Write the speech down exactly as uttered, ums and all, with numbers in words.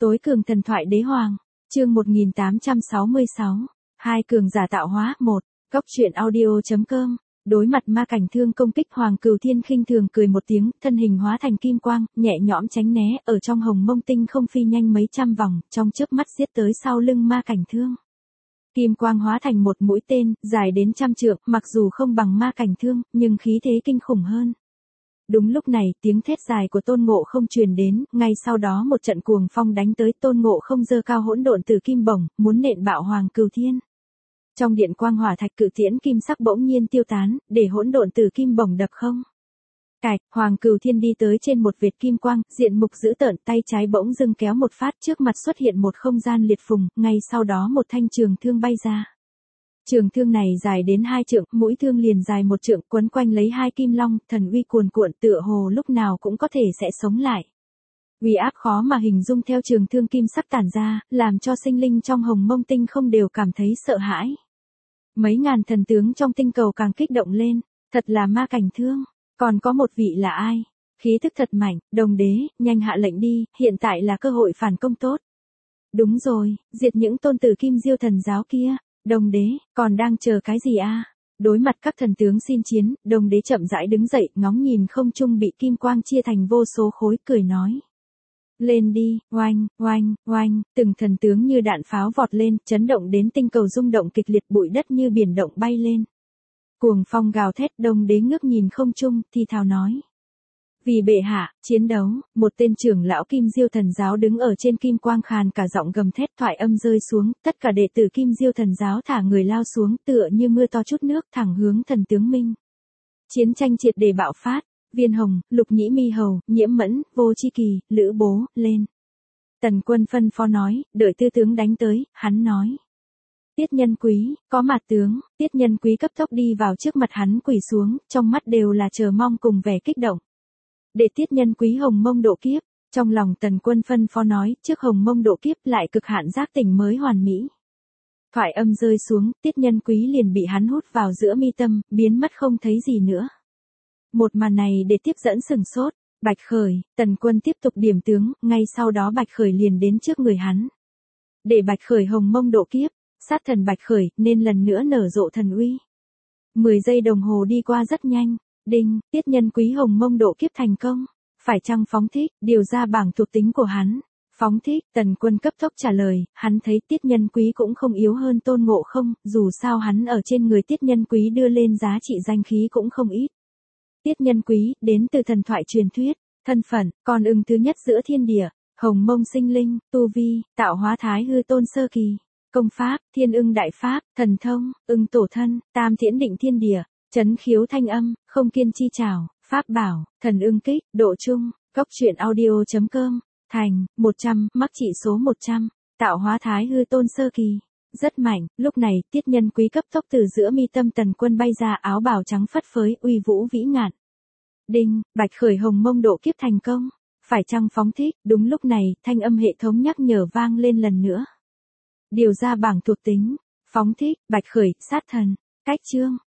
Tối cường thần thoại đế hoàng, chương một nghìn tám trăm sáu mươi sáu, hai cường giả tạo hóa, một, góc truyện audio.com, đối mặt ma cảnh thương công kích Hoàng Cửu Thiên khinh thường cười một tiếng, thân hình hóa thành kim quang, nhẹ nhõm tránh né, ở trong hồng mông tinh không phi nhanh mấy trăm vòng, trong chớp mắt giết tới sau lưng ma cảnh thương. Kim quang hóa thành một mũi tên, dài đến trăm trượng, mặc dù không bằng ma cảnh thương, nhưng khí thế kinh khủng hơn. Đúng lúc này, tiếng thét dài của Tôn Ngộ Không truyền đến, ngay sau đó một trận cuồng phong đánh tới, Tôn Ngộ Không giơ cao hỗn độn tử kim bổng, muốn nện bạo Hoàng Cửu Thiên. Trong điện quang hỏa thạch cự tiễn kim sắc bỗng nhiên tiêu tán, để hỗn độn tử kim bổng đập không. Cạch, Hoàng Cửu Thiên đi tới trên một vệt kim quang, diện mục dữ tợn, tay trái bỗng dưng kéo một phát, trước mặt xuất hiện một không gian liệt phùng, ngay sau đó một thanh trường thương bay ra. Trường thương này dài đến hai trượng, mũi thương liền dài một trượng, quấn quanh lấy hai kim long, thần uy cuồn cuộn, tựa hồ lúc nào cũng có thể sẽ sống lại. Uy áp khó mà hình dung theo trường thương kim sắc tản ra, làm cho sinh linh trong hồng mông tinh không đều cảm thấy sợ hãi. Mấy ngàn thần tướng trong tinh cầu càng kích động lên, thật là ma cảnh thương, còn có một vị là ai? Khí thức thật mạnh, Đồng Đế, nhanh hạ lệnh đi, hiện tại là cơ hội phản công tốt. Đúng rồi, diệt những tôn tử Kim Diêu thần giáo kia. Đồng Đế, còn đang chờ cái gì a? Đối mặt các thần tướng xin chiến, Đồng Đế chậm rãi đứng dậy, ngóng nhìn không trung bị kim quang chia thành vô số khối, cười nói. Lên đi, oanh, oanh, oanh, từng thần tướng như đạn pháo vọt lên, chấn động đến tinh cầu rung động kịch liệt, bụi đất như biển động bay lên. Cuồng phong gào thét, Đồng Đế ngước nhìn không trung, thì thào nói. Vì bệ hạ, chiến đấu, một tên trưởng lão Kim Diêu thần giáo đứng ở trên kim quang khàn cả giọng gầm thét, thoại âm rơi xuống, tất cả đệ tử Kim Diêu thần giáo thả người lao xuống, tựa như mưa to chút nước, thẳng hướng thần tướng Minh. Chiến tranh triệt để bạo phát, Viên Hồng, Lục Nhĩ Mi Hầu, Nhiễm Mẫn, Vô Chi Kỳ, Lữ Bố, lên. Tần Quân phân phó nói, đợi tư tướng đánh tới, hắn nói. Tiết Nhân Quý, có mặt tướng, Tiết Nhân Quý cấp tốc đi vào trước mặt hắn quỳ xuống, trong mắt đều là chờ mong cùng vẻ kích động. Để Tiết Nhân Quý hồng mông độ kiếp, trong lòng Tần Quân phân phó nói, trước hồng mông độ kiếp lại cực hạn giác tỉnh mới hoàn mỹ. Thoại âm rơi xuống, Tiết Nhân Quý liền bị hắn hút vào giữa mi tâm, biến mất không thấy gì nữa. Một màn này để tiếp dẫn sừng sốt, Bạch Khởi, Tần Quân tiếp tục điểm tướng, ngay sau đó Bạch Khởi liền đến trước người hắn. Để Bạch Khởi hồng mông độ kiếp, sát thần Bạch Khởi nên lần nữa nở rộ thần uy. Mười giây đồng hồ đi qua rất nhanh. Đinh, Tiết Nhân Quý hồng mông độ kiếp thành công. Phải chăng phóng thích, điều ra bảng thuộc tính của hắn. Phóng thích, Tần Quân cấp tốc trả lời, hắn thấy Tiết Nhân Quý cũng không yếu hơn Tôn Ngộ Không, dù sao hắn ở trên người Tiết Nhân Quý đưa lên giá trị danh khí cũng không ít. Tiết Nhân Quý, đến từ thần thoại truyền thuyết, thân phận, con ưng thứ nhất giữa thiên địa, hồng mông sinh linh, tu vi, tạo hóa thái hư tôn sơ kỳ, công pháp, thiên ưng đại pháp, thần thông, ưng tổ thân, tam thiễn định thiên địa. Chấn khiếu thanh âm, không kiên chi trảo, pháp bảo, thần ưng kích, độ trung, góc truyện audio.com, thành, một trăm, mắc trị số một trăm, tạo hóa thái hư tôn sơ kỳ. Rất mạnh, lúc này, Tiết Nhân Quý cấp tốc từ giữa mi tâm Tần Quân bay ra, áo bào trắng phất phới, uy vũ vĩ ngạn. Đinh, Bạch Khởi hồng mông độ kiếp thành công. Phải chăng phóng thích, đúng lúc này, thanh âm hệ thống nhắc nhở vang lên lần nữa. Điều ra bảng thuộc tính, phóng thích, Bạch Khởi, sát thần, cách chương.